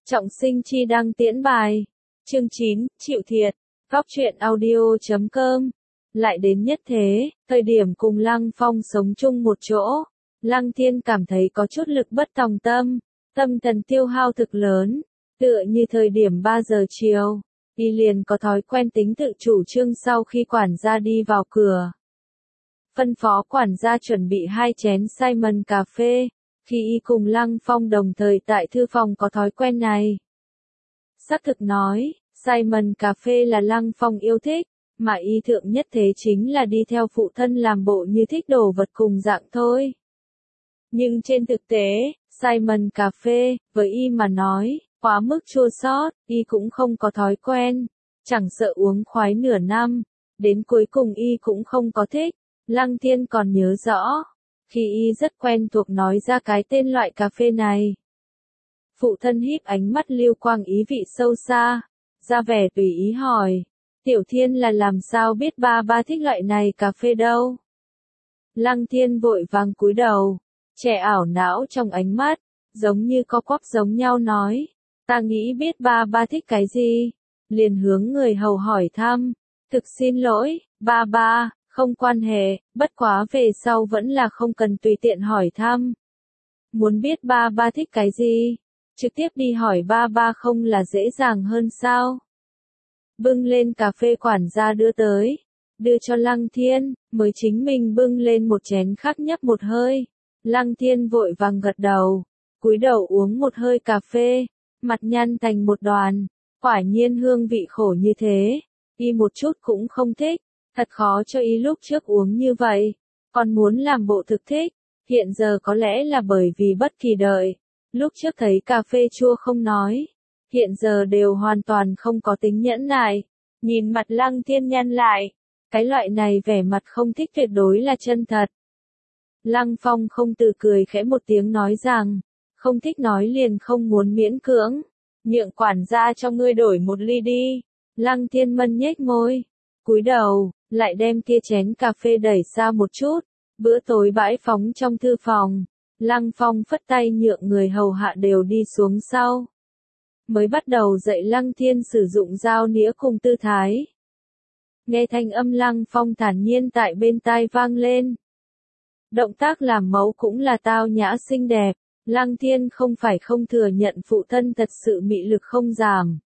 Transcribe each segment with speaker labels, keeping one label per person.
Speaker 1: Trọng Sinh chi đăng tiễn bài. Chương 9, chịu thiệt. Góc truyện audio.com. Lại đến nhất thế, thời điểm cùng Lăng Phong sống chung một chỗ, Lăng Thiên cảm thấy có chút lực bất tòng tâm, tâm thần tiêu hao thực lớn, tựa như thời điểm 3 giờ chiều, y liền có thói quen tính tự chủ trương sau khi quản gia đi vào cửa. Phân phó quản gia chuẩn bị 2 chén Simon cà phê, khi y cùng Lăng Phong đồng thời tại thư phòng có thói quen này. Xác thực nói, Simon cà phê là Lăng Phong yêu thích, mà y thượng nhất thế chính là đi theo phụ thân làm bộ như thích đồ vật cùng dạng thôi. Nhưng trên thực tế, Simon cà phê, với y mà nói, quá mức chua xót, y cũng không có thói quen, chẳng sợ uống khoái nửa năm, đến cuối cùng y cũng không có thích. Lăng Thiên còn nhớ rõ, khi y rất quen thuộc nói ra cái tên loại cà phê này. Phụ thân híp ánh mắt lưu quang ý vị sâu xa, ra vẻ tùy ý hỏi, Tiểu Thiên là làm sao biết ba thích loại này cà phê đâu? Lăng Thiên vội vàng cúi đầu, trẻ ảo não trong ánh mắt, giống như co quắp giống nhau nói, ta nghĩ biết ba thích cái gì, liền hướng người hầu hỏi thăm, thực xin lỗi, ba, không quan hệ, bất quá về sau vẫn là không cần tùy tiện hỏi thăm. Muốn biết ba thích cái gì, trực tiếp đi hỏi ba không là dễ dàng hơn sao? Bưng lên cà phê quản gia đưa tới, đưa cho Lăng Thiên, mới chính mình bưng lên một chén khác nhấp một hơi. Lăng Thiên vội vàng gật đầu, cúi đầu uống một hơi cà phê, mặt nhăn thành một đoàn, quả nhiên hương vị khổ như thế, y một chút cũng không thích, thật khó cho y lúc trước uống như vậy, còn muốn làm bộ thực thích, hiện giờ có lẽ là bởi vì bất kỳ đợi, lúc trước thấy cà phê chua không nói. Hiện giờ đều hoàn toàn không có tính nhẫn nại, nhìn mặt Lăng Thiên nhăn lại, cái loại này vẻ mặt không thích tuyệt đối là chân thật. Lăng Phong không tự cười khẽ một tiếng nói rằng, không thích nói liền không muốn miễn cưỡng, nhượng quản gia cho ngươi đổi một ly đi. Lăng Thiên mân nhếch môi, cúi đầu, lại đem kia chén cà phê đẩy xa một chút, bữa tối bãi phóng trong thư phòng, Lăng Phong phất tay nhượng người hầu hạ đều đi xuống sau. Mới bắt đầu dạy Lăng Thiên sử dụng dao nĩa cùng tư thái. Nghe thanh âm Lăng Phong thản nhiên tại bên tai vang lên. Động tác làm mẫu cũng là tao nhã xinh đẹp, Lăng Thiên không phải không thừa nhận phụ thân thật sự mị lực không giảm.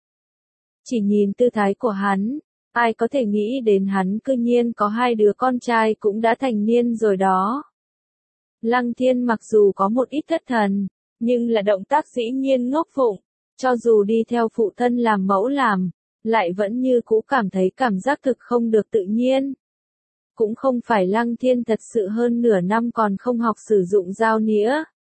Speaker 1: Chỉ nhìn tư thái của hắn, ai có thể nghĩ đến hắn cư nhiên có 2 đứa con trai cũng đã thành niên rồi đó. Lăng Thiên mặc dù có một ít thất thần, nhưng là động tác dĩ nhiên ngốc phụng. Cho dù đi theo phụ thân làm mẫu làm, lại vẫn như cũ cảm thấy cảm giác thực không được tự nhiên. Cũng không phải Lăng Thiên thật sự hơn nửa năm còn không học sử dụng dao nĩa,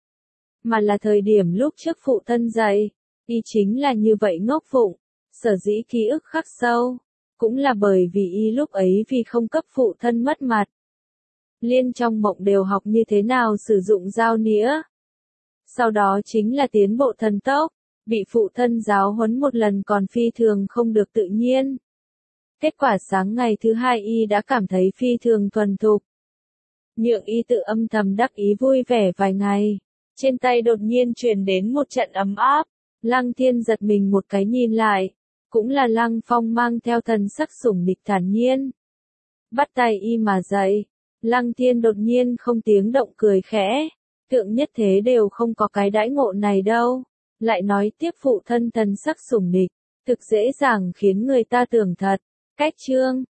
Speaker 1: mà là thời điểm lúc trước phụ thân dạy, y chính là như vậy ngốc phụng, sở dĩ ký ức khắc sâu, cũng là bởi vì y lúc ấy vì không cấp phụ thân mất mặt. Liên trong mộng đều học như thế nào sử dụng dao nĩa. Sau đó chính là tiến bộ thần tốc. Bị phụ thân giáo huấn một lần còn phi thường không được tự nhiên. Kết quả sáng ngày thứ 2 y đã cảm thấy phi thường thuần thục. Nhượng y tự âm thầm đắc ý vui vẻ vài ngày. Trên tay đột nhiên truyền đến một trận ấm áp. Lăng Thiên giật mình một cái nhìn lại. Cũng là Lăng Phong mang theo thần sắc sủng nịch thản nhiên. Bắt tay y mà dậy. Lăng Thiên đột nhiên không tiếng động cười khẽ. Thượng nhất thế đều không có cái đãi ngộ này đâu. Lại nói tiếp phụ thân thần sắc sủng nịch, thực dễ dàng khiến người ta tưởng thật. Cách chương